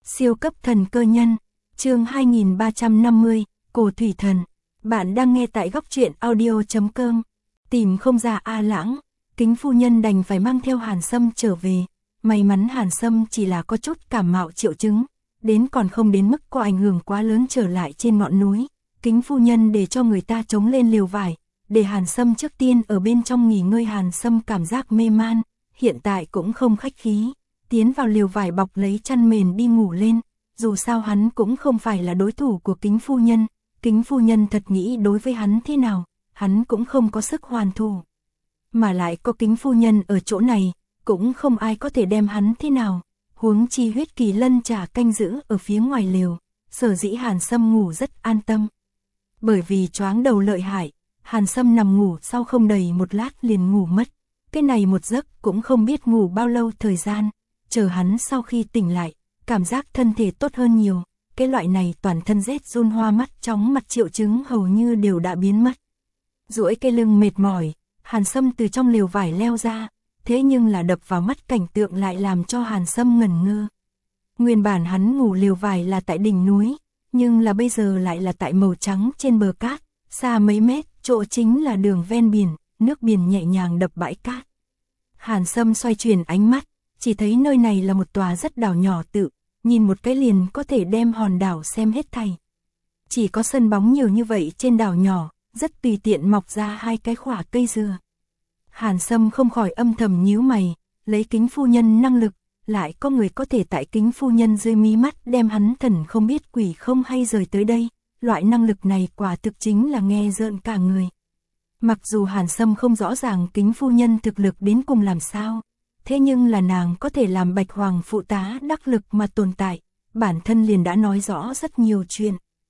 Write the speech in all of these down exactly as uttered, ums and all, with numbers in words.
Siêu cấp thần cơ nhân, chương hai nghìn ba trăm năm mươi, Cổ Thủy Thần. Bạn đang nghe tại góc truyện audio chấm com. Tìm không ra A Lãng, Kính phu nhân đành phải mang theo Hàn Sâm trở về. May mắn Hàn Sâm chỉ là có chút cảm mạo triệu chứng, đến còn không đến mức có ảnh hưởng quá lớn trở lại trên ngọn núi. Kính phu nhân để cho người ta chống lên liều vải, để Hàn Sâm trước tiên ở bên trong nghỉ ngơi. Hàn Sâm cảm giác mê man, hiện tại cũng không khách khí, tiến vào liều vải bọc lấy chăn mền đi ngủ lên. Dù sao hắn cũng không phải là đối thủ của Kính phu nhân, Kính phu nhân thật nghĩ đối với hắn thế nào, hắn cũng không có sức hoàn thủ. Mà lại có Kính phu nhân ở chỗ này, cũng không ai có thể đem hắn thế nào, huống chi Huyết Kỳ Lân trả canh giữ ở phía ngoài lều, sở dĩ Hàn Sâm ngủ rất an tâm. Bởi vì choáng đầu lợi hại, Hàn Sâm nằm ngủ sau không đầy một lát liền ngủ mất. Cái này một giấc cũng không biết ngủ bao lâu thời gian, chờ hắn sau khi tỉnh lại, cảm giác thân thể tốt hơn nhiều, cái loại này toàn thân rét run hoa mắt chóng mặt triệu chứng hầu như đều đã biến mất. Duỗi cái lưng mệt mỏi, Hàn Sâm từ trong lều vải leo ra, thế nhưng là đập vào mắt cảnh tượng lại làm cho Hàn Sâm ngẩn ngơ. Nguyên bản hắn ngủ lều vải là tại đỉnh núi, nhưng là bây giờ lại là tại màu trắng trên bờ cát, xa mấy mét, chỗ chính là đường ven biển, nước biển nhẹ nhàng đập bãi cát. Hàn Sâm xoay chuyển ánh mắt, chỉ thấy nơi này là một tòa rất đảo nhỏ tự, nhìn một cái liền có thể đem hòn đảo xem hết thảy. Chỉ có sân bóng nhiều như vậy trên đảo nhỏ, rất tùy tiện mọc ra hai cái khỏa cây dừa. Hàn Sâm không khỏi âm thầm nhíu mày, lấy Kính phu nhân năng lực, lại có người có thể tại Kính phu nhân dưới mí mắt đem hắn thần không biết quỷ không hay rời tới đây, loại năng lực này quả thực chính là nghe rợn cả người. Mặc dù Hàn Sâm không rõ ràng Kính phu nhân thực lực đến cùng làm sao, thế nhưng là nàng có thể làm Bạch Hoàng phụ tá đắc lực mà tồn tại, bản thân liền đã nói rõ rất nhiều chuyện.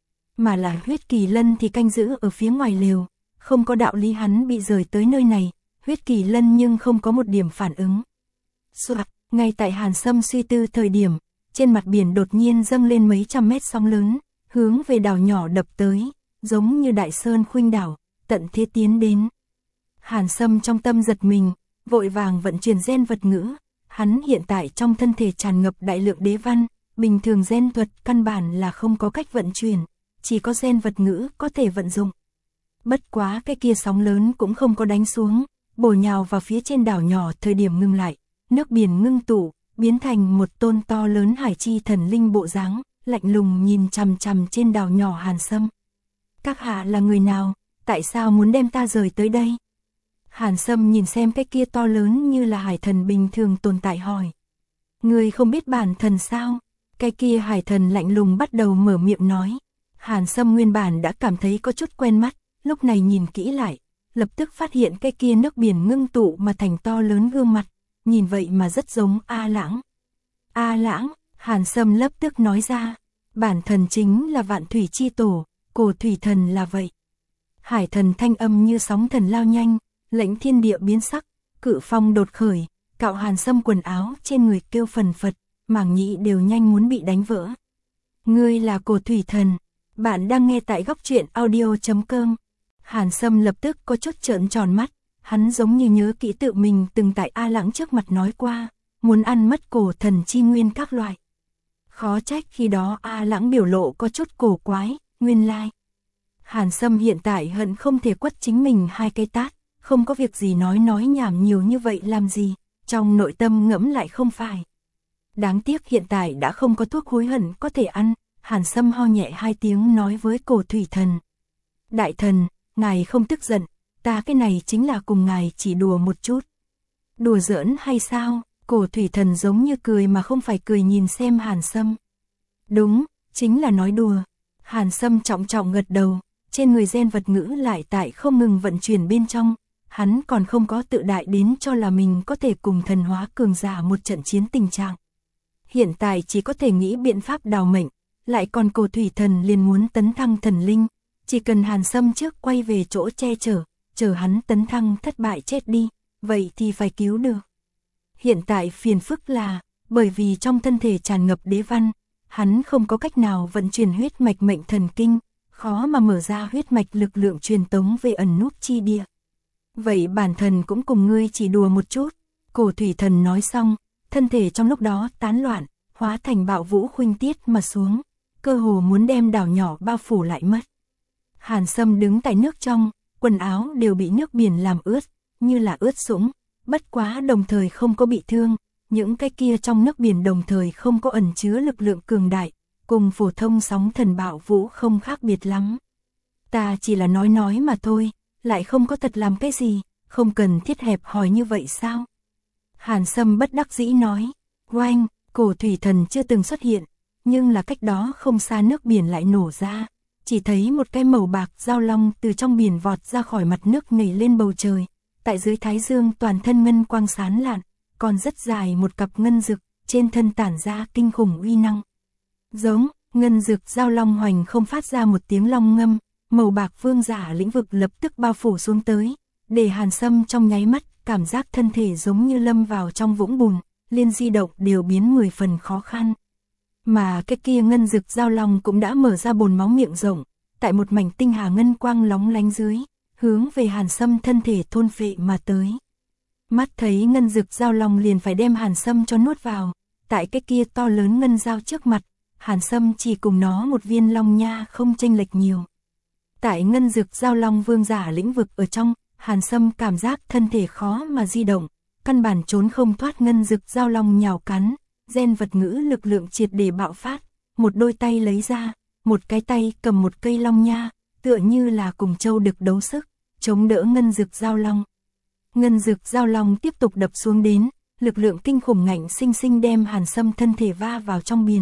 Mà là Huyết Kỳ Lân thì canh giữ ở phía ngoài lều, không có đạo lý hắn bị rời tới nơi này, Huyết Kỳ Lân nhưng không có một điểm phản ứng. Soạt, ngay tại Hàn Sâm suy tư thời điểm, trên mặt biển đột nhiên dâng lên mấy trăm mét sóng lớn, hướng về đảo nhỏ đập tới, giống như đại sơn khuynh đảo, tận thế tiến đến. Hàn Sâm trong tâm giật mình, vội vàng vận chuyển gen vật ngữ, hắn hiện tại trong thân thể tràn ngập đại lượng đế văn, bình thường gen thuật căn bản là không có cách vận chuyển, chỉ có gen vật ngữ có thể vận dụng. Bất quá cái kia sóng lớn cũng không có đánh xuống, bổ nhào vào phía trên đảo nhỏ. Thời điểm ngưng lại, nước biển ngưng tụ, biến thành một tôn to lớn hải chi thần linh bộ dáng, lạnh lùng nhìn chằm chằm trên đảo nhỏ Hàn Sâm. Các hạ là người nào, tại sao muốn đem ta rời tới đây? Hàn Sâm nhìn xem cái kia to lớn như là hải thần bình thường tồn tại hỏi. Người không biết bản thần sao? Cái kia hải thần lạnh lùng bắt đầu mở miệng nói. Hàn Sâm nguyên bản đã cảm thấy có chút quen mắt, lúc này nhìn kỹ lại, lập tức phát hiện cái kia nước biển ngưng tụ mà thành to lớn gương mặt, nhìn vậy mà rất giống A Lãng. A Lãng, Hàn Sâm lập tức nói ra, bản thần chính là Vạn Thủy chi tổ, Cổ Thủy Thần là vậy. Hải thần thanh âm như sóng thần lao nhanh, lệnh thiên địa biến sắc, cự phong đột khởi, cạo Hàn Sâm quần áo trên người kêu phần phật, màng nhĩ đều nhanh muốn bị đánh vỡ. Ngươi là Cổ Thủy Thần, bạn đang nghe tại góc truyện audio chấm com. Hàn Sâm lập tức có chút trợn tròn mắt, hắn giống như nhớ kỹ tự mình từng tại A Lãng trước mặt nói qua, muốn ăn mất cổ thần chi nguyên các loại. Khó trách khi đó A Lãng biểu lộ có chút cổ quái, nguyên lai. Hàn Sâm hiện tại hận không thể quất chính mình hai cái tát, không có việc gì nói nói nhảm nhiều như vậy làm gì, trong nội tâm ngẫm lại không phải. Đáng tiếc hiện tại đã không có thuốc hối hận có thể ăn, Hàn Sâm ho nhẹ hai tiếng nói với Cổ Thủy Thần. Đại thần, ngài không tức giận, ta cái này chính là cùng ngài chỉ đùa một chút. Đùa giỡn hay sao? Cổ Thủy Thần giống như cười mà không phải cười nhìn xem Hàn Sâm. Đúng, chính là nói đùa. Hàn Sâm trọng trọng gật đầu, trên người gen vật ngữ lại tại không ngừng vận chuyển bên trong, hắn còn không có tự đại đến cho là mình có thể cùng thần hóa cường giả một trận chiến tình trạng. Hiện tại chỉ có thể nghĩ biện pháp đào mệnh, lại còn Cổ Thủy Thần liền muốn tấn thăng thần linh, chỉ cần Hàn Sâm trước quay về chỗ che chở, chờ hắn tấn thăng thất bại chết đi, vậy thì phải cứu được. Hiện tại phiền phức là, bởi vì trong thân thể tràn ngập đế văn, hắn không có cách nào vận chuyển huyết mạch mệnh thần kinh, khó mà mở ra huyết mạch lực lượng truyền tống về ẩn núp chi địa. Vậy bản thần cũng cùng ngươi chỉ đùa một chút. Cổ Thủy Thần nói xong, thân thể trong lúc đó tán loạn, hóa thành bạo vũ khuynh tiết mà xuống, cơ hồ muốn đem đảo nhỏ bao phủ lại mất. Hàn Sâm đứng tại nước trong, quần áo đều bị nước biển làm ướt, như là ướt sũng, bất quá đồng thời không có bị thương, những cái kia trong nước biển đồng thời không có ẩn chứa lực lượng cường đại, cùng phổ thông sóng thần bạo vũ không khác biệt lắm. Ta chỉ là nói nói mà thôi, lại không có thật làm cái gì, không cần thiết hẹp hòi như vậy sao? Hàn Sâm bất đắc dĩ nói, oanh, cổ thủy thần chưa từng xuất hiện, nhưng là cách đó không xa nước biển lại nổ ra, chỉ thấy một cái màu bạc giao long từ trong biển vọt ra khỏi mặt nước nhảy lên bầu trời, tại dưới thái dương toàn thân ngân quang sáng lạn, còn rất dài một cặp ngân dực, trên thân tản ra kinh khủng uy năng. Giống, ngân dực giao long hoành không phát ra một tiếng long ngâm, màu bạc vương giả lĩnh vực lập tức bao phủ xuống tới, để Hàn Sâm trong nháy mắt, cảm giác thân thể giống như lâm vào trong vũng bùn, liên di động đều biến mười phần khó khăn. Mà cái kia ngân dực giao long cũng đã mở ra bồn máu miệng rộng, tại một mảnh tinh hà ngân quang lóng lánh dưới, hướng về Hàn Sâm thân thể thôn phệ mà tới. Mắt thấy ngân dực giao long liền phải đem Hàn Sâm cho nuốt vào, tại cái kia to lớn ngân dao trước mặt, Hàn Sâm chỉ cùng nó một viên long nha không chênh lệch nhiều. Tại ngân dực giao long vương giả lĩnh vực ở trong, Hàn Sâm cảm giác thân thể khó mà di động, căn bản trốn không thoát ngân dực giao long nhào cắn, gen vật ngữ lực lượng triệt để bạo phát, một đôi tay lấy ra, một cái tay cầm một cây long nha, tựa như là cùng châu đực đấu sức, chống đỡ ngân dực giao long. Ngân dực giao long tiếp tục đập xuống đến, lực lượng kinh khủng ngạnh sinh sinh đem Hàn Sâm thân thể va vào trong biển.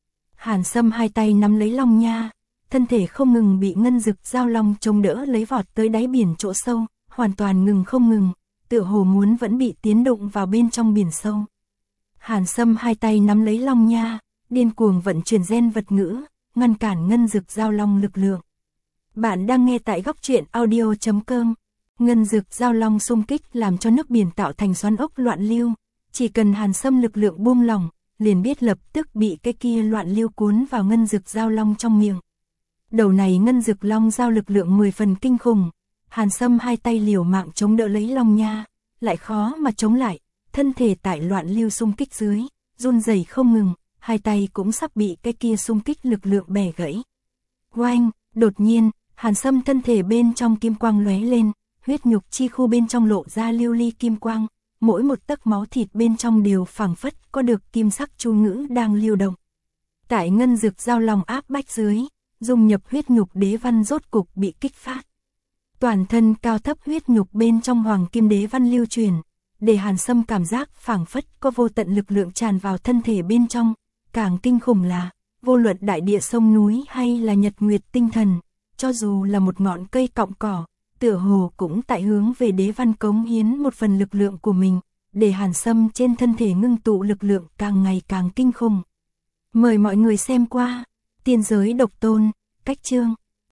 Hàn Sâm hai tay nắm lấy long nha, thân thể không ngừng bị ngân dực giao long chống đỡ lấy vọt tới đáy biển chỗ sâu, hoàn toàn ngừng không ngừng, tựa hồ muốn vẫn bị tiến đụng vào bên trong biển sâu. Hàn Sâm hai tay nắm lấy long nha, điên cuồng vận chuyển gen vật ngữ, ngăn cản ngân dực giao long lực lượng. Bạn đang nghe tại góc truyện audio chấm com. Ngân dực giao long xung kích làm cho nước biển tạo thành xoắn ốc loạn lưu, chỉ cần Hàn Sâm lực lượng buông lỏng, liền biết lập tức bị cái kia loạn lưu cuốn vào ngân dực giao long trong miệng. Đầu này ngân dực long giao lực lượng mười phần kinh khủng, Hàn Sâm hai tay liều mạng chống đỡ lấy long nha, lại khó mà chống lại, thân thể tại loạn lưu xung kích dưới, run rẩy không ngừng, hai tay cũng sắp bị cái kia xung kích lực lượng bẻ gãy. Oanh, đột nhiên, Hàn Sâm thân thể bên trong kim quang lóe lên, huyết nhục chi khu bên trong lộ ra lưu ly kim quang, mỗi một tấc máu thịt bên trong đều phảng phất có được kim sắc chu ngữ đang lưu động. Tại ngân dực giao long áp bách dưới, dung nhập huyết nhục đế văn rốt cục bị kích phát. Toàn thân cao thấp huyết nhục bên trong hoàng kim đế văn lưu truyền, để Hàn Sâm cảm giác phảng phất có vô tận lực lượng tràn vào thân thể bên trong, càng kinh khủng là, vô luận đại địa sông núi hay là nhật nguyệt tinh thần, cho dù là một ngọn cây cọng cỏ, tựa hồ cũng tại hướng về đế văn cống hiến một phần lực lượng của mình, để Hàn Sâm trên thân thể ngưng tụ lực lượng càng ngày càng kinh khủng. Mời mọi người xem qua, Tiên giới độc tôn, cách chương.